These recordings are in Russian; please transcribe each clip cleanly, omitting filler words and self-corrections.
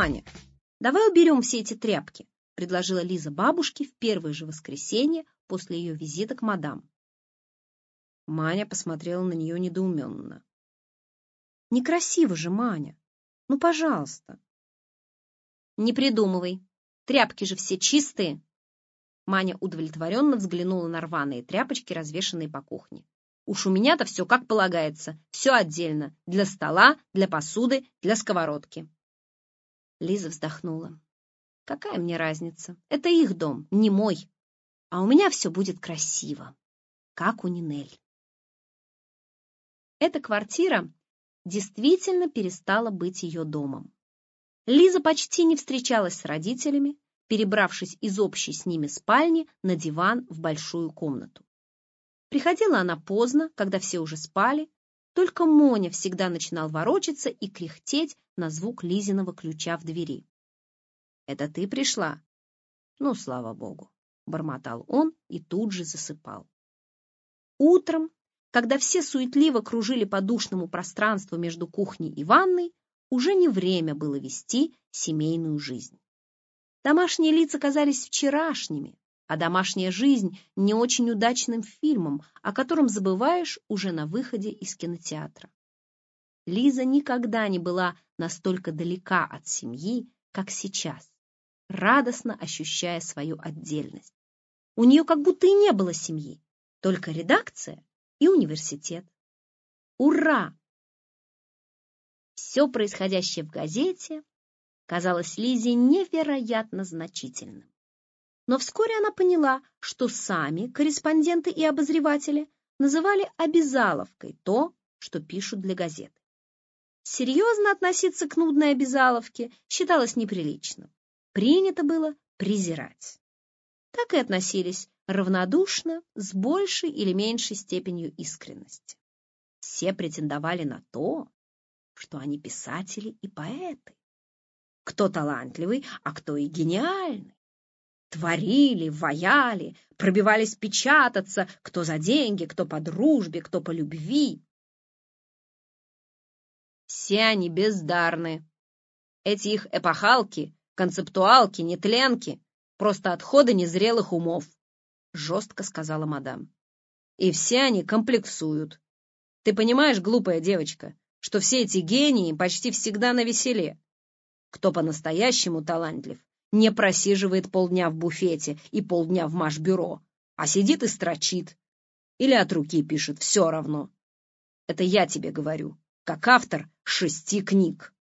Маня, давай уберем все эти тряпки», — предложила Лиза бабушке в первое же воскресенье после ее визита к мадам. Маня посмотрела на нее недоуменно. «Некрасиво же, Маня. Ну, пожалуйста». «Не придумывай. Тряпки же все чистые». Маня удовлетворенно взглянула на рваные тряпочки, развешанные по кухне. «Уж у меня-то все как полагается. Все отдельно. Для стола, для посуды, для сковородки». Лиза вздохнула. «Какая мне разница? Это их дом, не мой. А у меня все будет красиво, как у Нинель». Эта квартира действительно перестала быть ее домом. Лиза почти не встречалась с родителями, перебравшись из общей с ними спальни на диван в большую комнату. Приходила она поздно, когда все уже спали, только Моня всегда начинал ворочаться и кряхтеть на звук Лизиного ключа в двери. «Это ты пришла?» «Ну, слава богу», — бормотал он и тут же засыпал. Утром, когда все суетливо кружили по душному пространству между кухней и ванной, уже не время было вести семейную жизнь. Домашние лица казались вчерашними, а домашняя жизнь — не очень удачным фильмом, о котором забываешь уже на выходе из кинотеатра. Лиза никогда не была настолько далека от семьи, как сейчас, радостно ощущая свою отдельность. У нее как будто и не было семьи, только редакция и университет. Ура! Все происходящее в газете казалось Лизе невероятно значительным. Но вскоре она поняла, что сами корреспонденты и обозреватели называли обязаловкой то, что пишут для газеты. Серьезно относиться к нудной обязаловке считалось неприличным. Принято было презирать. Так и относились равнодушно, с большей или меньшей степенью искренности. Все претендовали на то, что они писатели и поэты. Кто талантливый, а кто и гениальный. Творили, ваяли, пробивались печататься, кто за деньги, кто по дружбе, кто по любви. Все они бездарны. Эти их эпохалки, концептуалки, нетленки — просто отходы незрелых умов, жестко сказала мадам. И все они комплексуют. Ты понимаешь, глупая девочка, что все эти гении почти всегда навеселе. Кто по-настоящему талантлив, не просиживает полдня в буфете и полдня в машбюро, а сидит и строчит. Или от руки пишет, все равно. Это я тебе говорю, как автор 6 книг.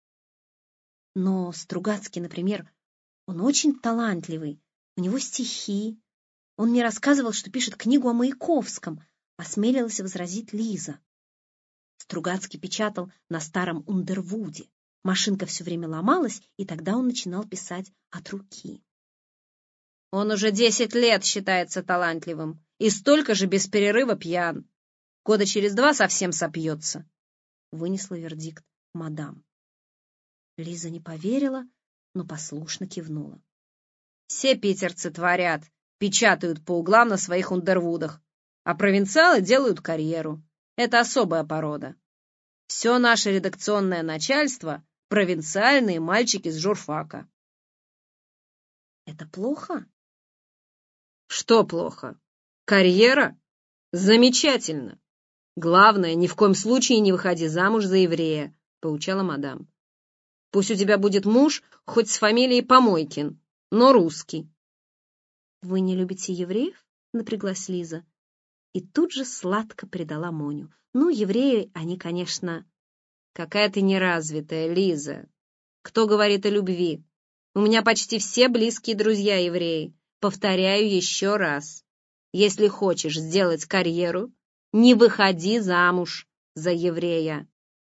Но Стругацкий, например, он очень талантливый, у него стихи. Он мне рассказывал, что пишет книгу о Маяковском, осмелилась возразить Лиза. Стругацкий печатал на старом Ундервуде. Машинка все время ломалась, и тогда он начинал писать от руки. Он уже 10 лет считается талантливым и столько же без перерыва пьян. Года через 2 совсем сопьется, вынесла вердикт мадам. Лиза не поверила, но послушно кивнула. Все питерцы творят, печатают по углам на своих Ундервудах, а провинциалы делают карьеру. Это особая порода. Все наше редакционное начальство — провинциальные мальчики с журфака. Это плохо? Что плохо? Карьера? Замечательно. Главное, ни в коем случае не выходи замуж за еврея, поучала мадам. Пусть у тебя будет муж хоть с фамилией Помойкин, но русский. Вы не любите евреев? Напряглась Лиза. И тут же сладко предала Моню. Ну, евреи, они, конечно... Какая ты неразвитая, Лиза. Кто говорит о любви? У меня почти все близкие друзья евреи. Повторяю еще раз. Если хочешь сделать карьеру, не выходи замуж за еврея.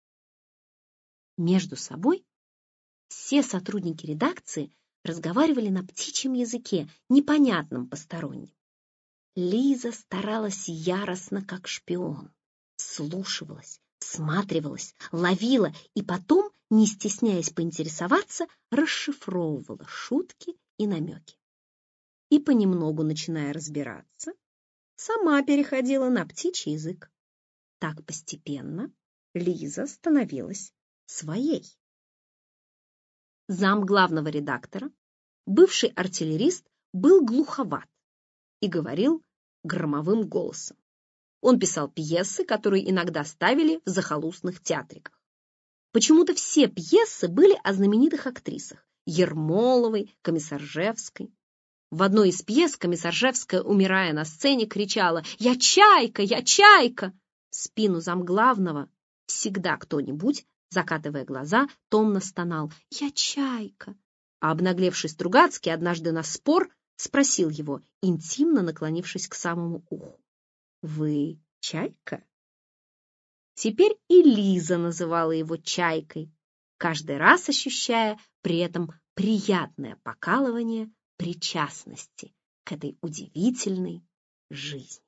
Между собой все сотрудники редакции разговаривали на птичьем языке, непонятном посторонним. Лиза старалась яростно, как шпион. Вслушивалась, всматривалась, ловила и потом, не стесняясь поинтересоваться, расшифровывала шутки и намеки. И понемногу, начиная разбираться, сама переходила на птичий язык. Так постепенно Лиза становилась своей. Зам главного редактора, бывший артиллерист, был глуховат и говорил громовым голосом. Он писал пьесы, которые иногда ставили в захолустных театриках. Почему-то все пьесы были о знаменитых актрисах – Ермоловой, Комиссаржевской. В одной из пьес Комиссаржевская, умирая на сцене, кричала «Я чайка! Я чайка!». В спину замглавного всегда кто-нибудь, закатывая глаза, томно стонал «Я чайка!». А обнаглевший Стругацкий однажды на спор спросил его, интимно наклонившись к самому уху: «Вы чайка?» Теперь и Лиза называла его чайкой, каждый раз ощущая при этом приятное покалывание причастности к этой удивительной жизни.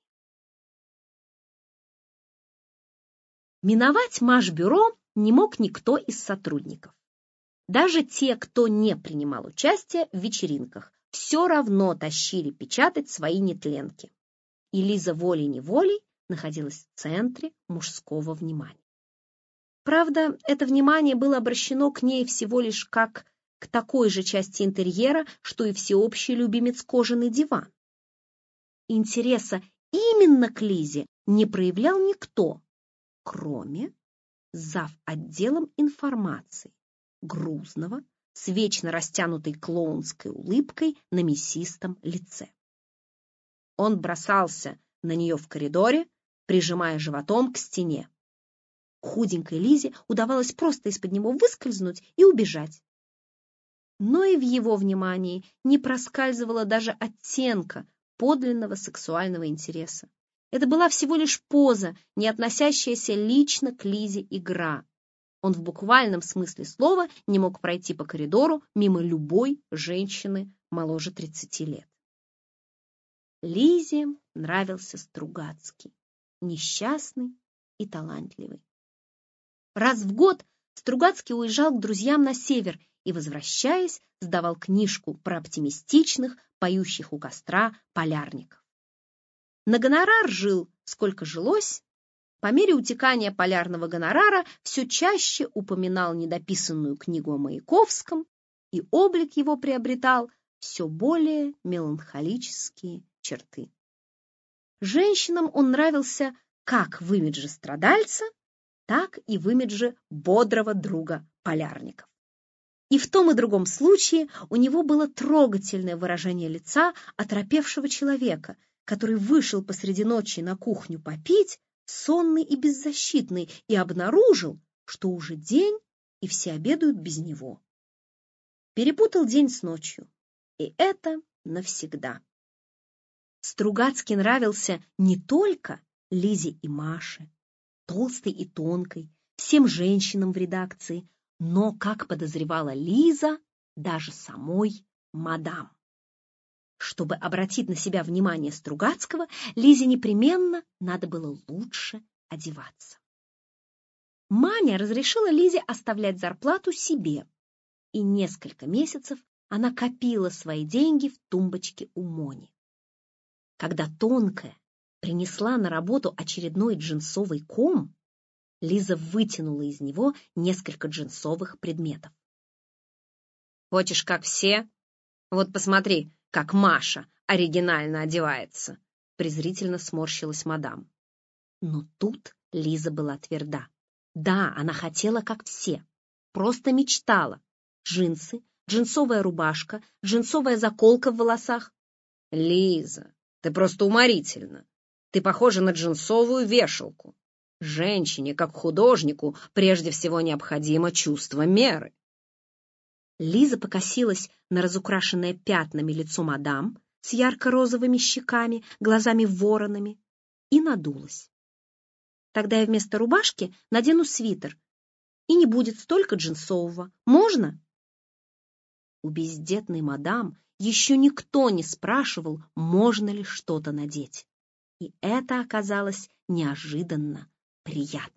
Миновать Машбюро не мог никто из сотрудников. Даже те, кто не принимал участия в вечеринках, все равно тащили печатать свои нетленки. И Лиза волей-неволей находилась в центре мужского внимания. Правда, это внимание было обращено к ней всего лишь как к такой же части интерьера, что и всеобщий любимец кожаный диван. Интереса именно к Лизе не проявлял никто, кроме зав. Отделом информации, грузного, с вечно растянутой клоунской улыбкой на мясистом лице. Он бросался на нее в коридоре, прижимая животом к стене. Худенькой Лизе удавалось просто из-под него выскользнуть и убежать. Но и в его внимании не проскальзывало даже оттенка подлинного сексуального интереса. Это была всего лишь поза, не относящаяся лично к Лизе игра. Он в буквальном смысле слова не мог пройти по коридору мимо любой женщины моложе 30 лет. Лизе нравился Стругацкий, несчастный и талантливый. Раз в год Стругацкий уезжал к друзьям на север и, возвращаясь, сдавал книжку про оптимистичных, поющих у костра полярников. На гонорар жил, сколько жилось. По мере утекания полярного гонорара все чаще упоминал недописанную книгу о Маяковском, и облик его приобретал все более меланхолические черты. Женщинам он нравился как в имидже страдальца, так и в имидже бодрого друга полярников. И в том и другом случае у него было трогательное выражение лица оторопевшего человека, который вышел посреди ночи на кухню попить, сонный и беззащитный, и обнаружил, что уже день, и все обедают без него. Перепутал день с ночью, и это навсегда. Стругацкий нравился не только Лизе и Маше, толстой и тонкой, всем женщинам в редакции, но, как подозревала Лиза, даже самой мадам. Чтобы обратить на себя внимание Стругацкого, Лизе непременно надо было лучше одеваться. Маня разрешила Лизе оставлять зарплату себе, и несколько месяцев она копила свои деньги в тумбочке у Мони. Когда тонкая принесла на работу очередной джинсовый ком, Лиза вытянула из него несколько джинсовых предметов. «Хочешь, как все? Вот посмотри, как Маша оригинально одевается!» Презрительно сморщилась мадам. Но тут Лиза была тверда. Да, она хотела, как все. Просто мечтала. Джинсы, джинсовая рубашка, джинсовая заколка в волосах. «Лиза, ты просто уморительна. Ты похожа на джинсовую вешалку. Женщине, как художнику, прежде всего необходимо чувство меры». Лиза покосилась на разукрашенное пятнами лицо мадам с ярко-розовыми щеками, глазами-воронами и надулась. «Тогда я вместо рубашки надену свитер, и не будет столько джинсового. Можно?» У бездетной мадам еще никто не спрашивал, можно ли что-то надеть. И это оказалось неожиданно приятно.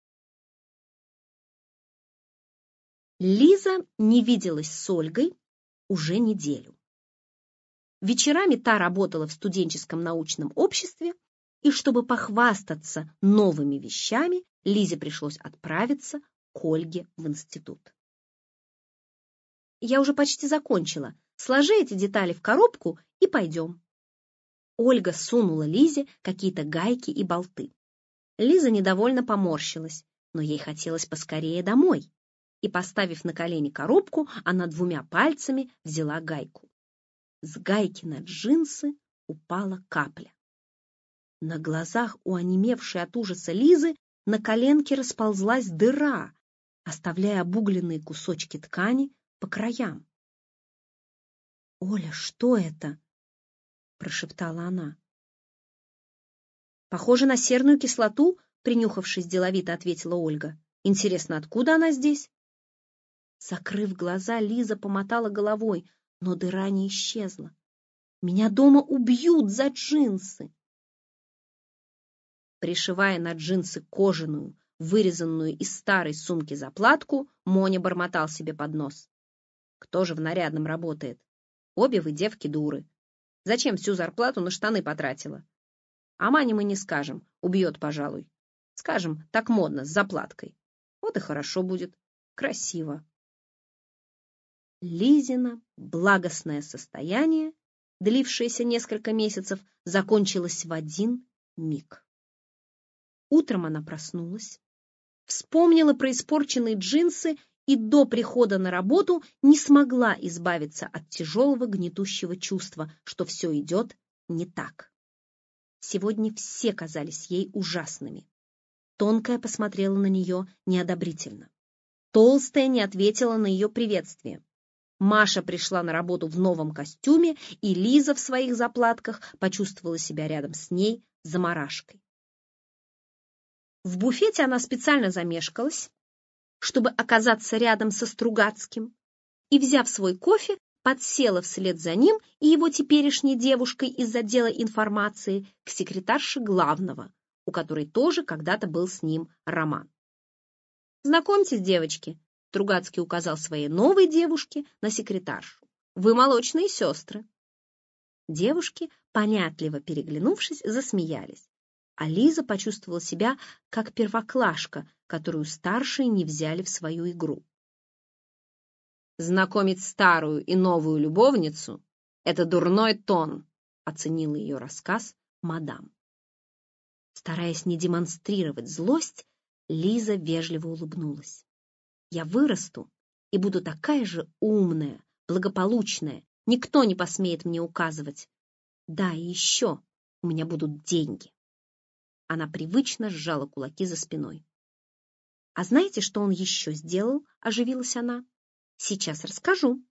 Лиза не виделась с Ольгой уже неделю. Вечерами та работала в студенческом научном обществе, и чтобы похвастаться новыми вещами, Лизе пришлось отправиться к Ольге в институт. я уже почти закончила. Сложи эти детали в коробку и пойдем». Ольга сунула Лизе какие-то гайки и болты. Лиза недовольно поморщилась, но ей хотелось поскорее домой. И, поставив на колени коробку, она 2 пальцами взяла гайку. С гайки на джинсы упала капля. На глазах у онемевшей от ужаса Лизы на коленке расползлась дыра, оставляя обугленные кусочки ткани по краям. «Оля, что это?» — прошептала она. «Похоже на серную кислоту», — принюхавшись деловито, ответила Ольга. «Интересно, откуда она здесь?» Закрыв глаза, Лиза помотала головой, но дыра не исчезла. «Меня дома убьют за джинсы!» Пришивая на джинсы кожаную, вырезанную из старой сумки заплатку, Моня бормотал себе под нос. «Кто же в нарядном работает? Обе вы девки дуры. Зачем всю зарплату на штаны потратила? А Мане мы не скажем, убьет, пожалуй. Скажем, так модно, с заплаткой. Вот и хорошо будет, красиво». Лизина благостное состояние, длившееся несколько месяцев, закончилось в один миг. Утром она проснулась, вспомнила про испорченные джинсы и до прихода на работу не смогла избавиться от тяжелого гнетущего чувства, что все идет не так. Сегодня все казались ей ужасными. Тонкая посмотрела на нее неодобрительно. Толстая не ответила на ее приветствие. Маша пришла на работу в новом костюме, и Лиза в своих заплатках почувствовала себя рядом с ней заморашкой. В буфете она специально замешкалась, чтобы оказаться рядом со Стругацким, и, взяв свой кофе, подсела вслед за ним и его теперешней девушкой из отдела информации к секретарше главного, у которой тоже когда-то был с ним роман. «Знакомьтесь, девочки», — Стругацкий указал своей новой девушке на секретаршу. «Вы молочные сестры». Девушки, понятливо переглянувшись, засмеялись. А Лиза почувствовала себя как первоклашка, которую старшие не взяли в свою игру. «Знакомить старую и новую любовницу — это дурной тон», — оценила ее рассказ мадам. Стараясь не демонстрировать злость, Лиза вежливо улыбнулась. «Я вырасту и буду такая же умная, благополучная, никто не посмеет мне указывать. Да, и еще у меня будут деньги». Она привычно сжала кулаки за спиной. «А знаете, что он еще сделал?» — оживилась она. «Сейчас расскажу».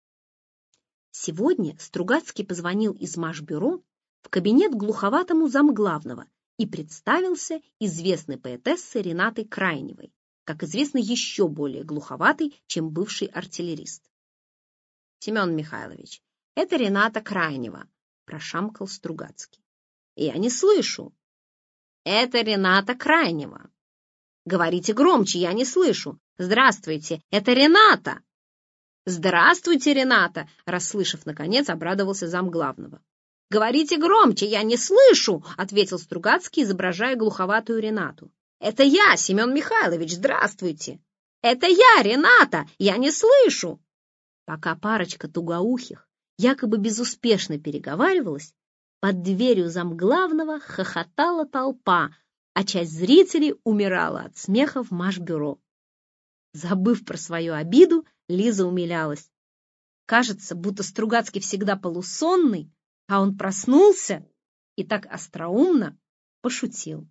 Сегодня Стругацкий позвонил из Машбюро в кабинет глуховатому замглавного и представился известной поэтессе Ренатой Крайневой, как известно, еще более глуховатой, чем бывший артиллерист. «Семен Михайлович, это Рената Крайнева», — прошамкал Стругацкий. «Я не слышу». «Это Рената Крайнева». «Говорите громче, я не слышу». «Здравствуйте, это Рената». «Здравствуйте, Рената», — расслышав, наконец, обрадовался замглавного. «Говорите громче, я не слышу», — ответил Стругацкий, изображая глуховатую Ренату. «Это я, Семен Михайлович, здравствуйте». «Это я, Рената, я не слышу». Пока парочка тугоухих якобы безуспешно переговаривалась, под дверью замглавного хохотала толпа, а часть зрителей умирала от смеха в Машбюро. Забыв про свою обиду, Лиза умилялась. Кажется, будто Стругацкий всегда полусонный, а он проснулся и так остроумно пошутил.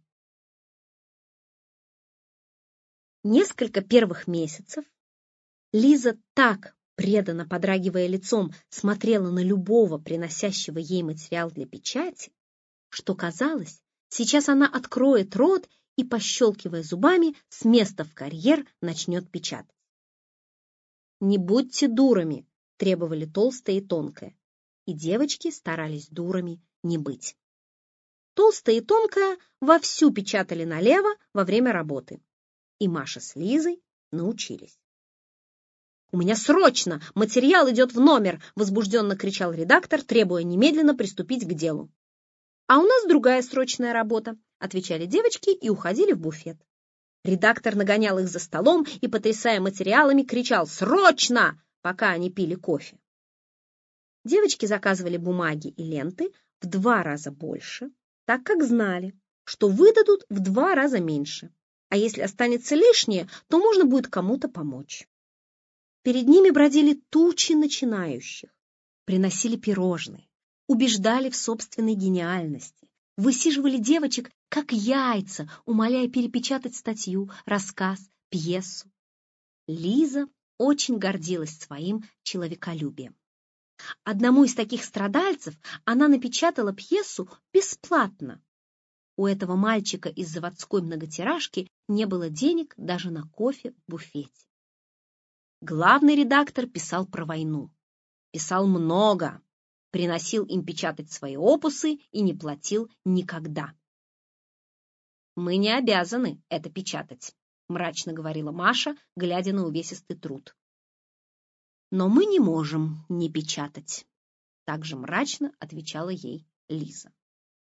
Несколько первых месяцев Лиза так, преданно подрагивая лицом, смотрела на любого, приносящего ей материал для печати, что казалось, сейчас она откроет рот и, пощелкивая зубами, с места в карьер начнет печатать. «Не будьте дурами», — требовали толстая и тонкая, и девочки старались дурами не быть. Толстая и тонкая вовсю печатали налево во время работы, и Маша с Лизой научились. «У меня срочно! Материал идет в номер!» — возбужденно кричал редактор, требуя немедленно приступить к делу. «А у нас другая срочная работа», — отвечали девочки и уходили в буфет. Редактор нагонял их за столом и, потрясая материалами, кричал: «Срочно! пока они пили кофе. Девочки заказывали бумаги и ленты в 2 раза больше, так как знали, что выдадут в 2 раза меньше, а если останется лишнее, то можно будет кому-то помочь. Перед ними бродили тучи начинающих, приносили пирожные, убеждали в собственной гениальности, высиживали девочек как яйца, умоляя перепечатать статью, рассказ, пьесу. Лиза очень гордилась своим человеколюбием. Одному из таких страдальцев она напечатала пьесу бесплатно. У этого мальчика из заводской многотиражки не было денег даже на кофе в буфете. Главный редактор писал про войну. Писал много, приносил им печатать свои опусы и не платил никогда. «Мы не обязаны это печатать», — мрачно говорила Маша, глядя на увесистый труд. «Но мы не можем не печатать», — также мрачно отвечала ей Лиза.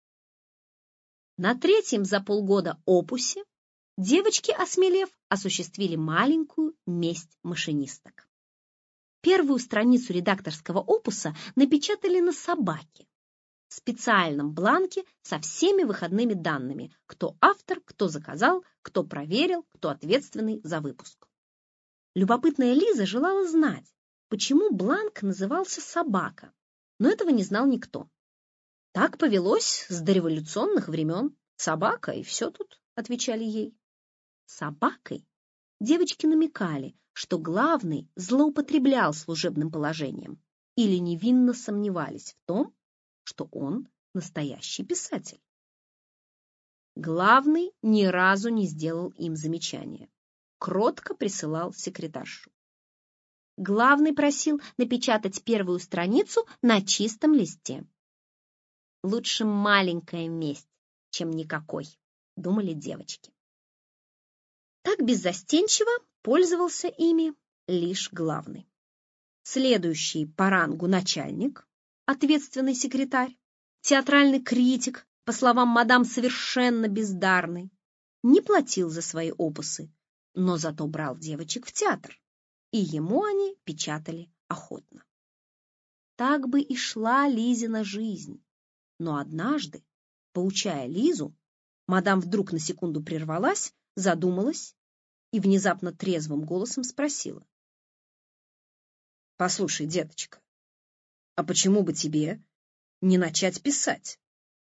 На 3-м за полгода опусе девочки, осмелев, осуществили маленькую месть машинисток. Первую страницу редакторского опуса напечатали на собаке, в специальном бланке со всеми выходными данными, кто автор, кто заказал, кто проверил, кто ответственный за выпуск. Любопытная Лиза желала знать, почему бланк назывался «собака», но этого не знал никто. «Так повелось с дореволюционных времен. Собака, и все тут», — отвечали ей. Собакой девочки намекали, что главный злоупотреблял служебным положением или невинно сомневались в том, что он настоящий писатель. Главный ни разу не сделал им замечания. Кротко присылал секретаршу. Главный просил напечатать первую страницу на чистом листе. «Лучше маленькая месть, чем никакой», — думали девочки. Так беззастенчиво пользовался ими лишь главный. Следующий по рангу начальник, ответственный секретарь, театральный критик, по словам мадам, совершенно бездарный, не платил за свои опусы, но зато брал девочек в театр, и ему они печатали охотно. Так бы и шла Лизина жизнь. Но однажды, поучая Лизу, мадам вдруг на секунду прервалась, задумалась и внезапно трезвым голосом спросила: «Послушай, деточка, а почему бы тебе не начать писать?»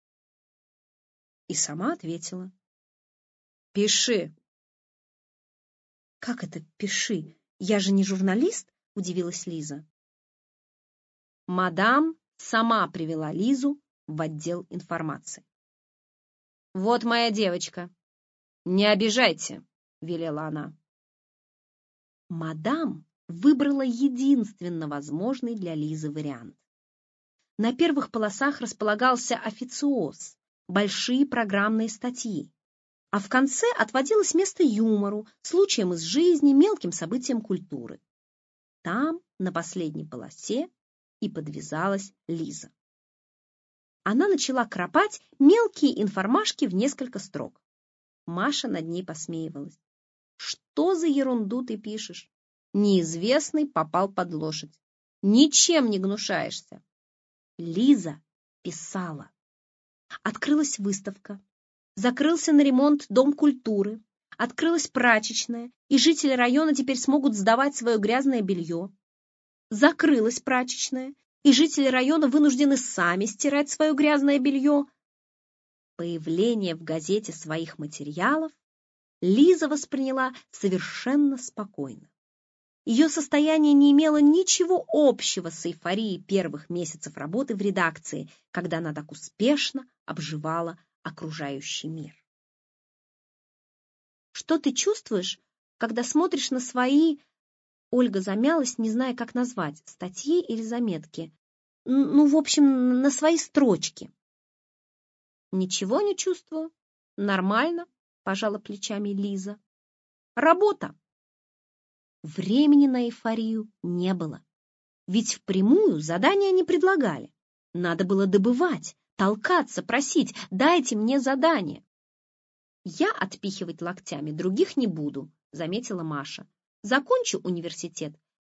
И сама ответила: «Пиши». «Как это пиши? Я же не журналист», — удивилась Лиза. Мадам сама привела Лизу в отдел информации. «Вот моя девочка. Не обижайте», — велела она. Мадам выбрала единственно возможный для Лизы вариант. На первых полосах располагался официоз, большие программные статьи, а в конце отводилось место юмору, случаям из жизни, мелким событиям культуры. Там, на последней полосе, и подвязалась Лиза. Она начала кропать мелкие информашки в несколько строк. Маша над ней посмеивалась. «Что за ерунду ты пишешь? Неизвестный попал под лошадь. Ничем не гнушаешься». Лиза писала. Открылась выставка. Закрылся на ремонт Дом культуры. Открылась прачечная, и жители района теперь смогут сдавать свое грязное белье. Закрылась прачечная, и жители района вынуждены сами стирать свое грязное белье. Появление в газете своих материалов Лиза восприняла совершенно спокойно. Ее состояние не имело ничего общего с эйфорией первых месяцев работы в редакции, когда она так успешно обживала окружающий мир. «Что ты чувствуешь, когда смотришь на свои...» Ольга замялась, не зная, как назвать, статьи или заметки. В общем, на свои строчки. «Ничего не чувствую. Нормально», — пожала плечами Лиза. «Работа». Времени на эйфорию не было. Ведь впрямую задания не предлагали. Надо было добывать, толкаться, просить: «Дайте мне задание». «Я отпихивать локтями других не буду», — заметила Маша. «Закончу университет,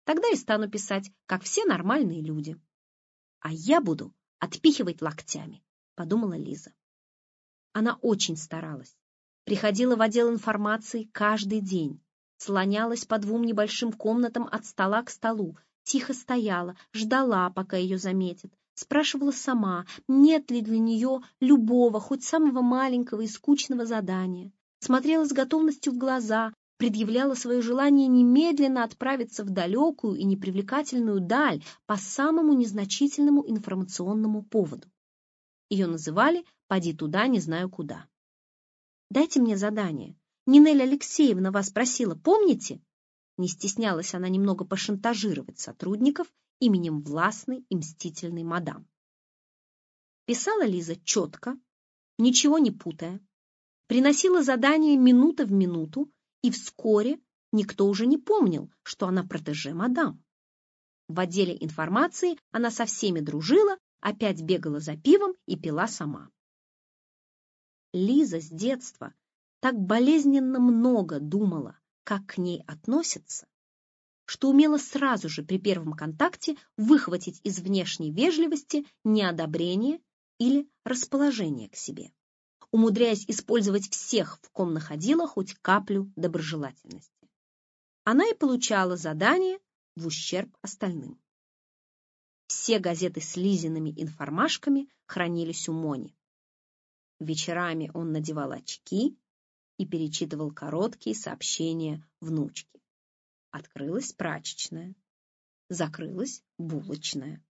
Тогда и стану писать, как все нормальные люди. А я буду отпихивать локтями, подумала Лиза. Она очень старалась. Приходила в отдел информации каждый день. Слонялась по 2 небольшим комнатам от стола к столу. Тихо стояла, ждала, пока ее заметят. Спрашивала сама, нет ли для нее любого, хоть самого маленького и скучного задания. Смотрела с готовностью в глаза, предъявляла свое желание немедленно отправиться в далекую и непривлекательную даль по самому незначительному информационному поводу. Ее называли «Поди туда, не знаю куда». «Дайте мне задание. Нинель Алексеевна вас просила, помните?» Не стеснялась она немного пошантажировать сотрудников именем властной и мстительной мадам. Писала Лиза четко, ничего не путая, приносила задание минута в минуту, и вскоре никто уже не помнил, что она протеже мадам. В отделе информации она со всеми дружила, опять бегала за пивом и пила сама. Лиза с детства так болезненно много думала, как к ней относятся, что умела сразу же при первом контакте выхватить из внешней вежливости неодобрение или расположение к себе, умудряясь использовать всех, в ком находила хоть каплю доброжелательности. Она и получала задание в ущерб остальным. Все газеты с Лизиными информашками хранились у Мони. Вечерами он надевал очки и перечитывал короткие сообщения внучки. Открылась прачечная, закрылась булочная.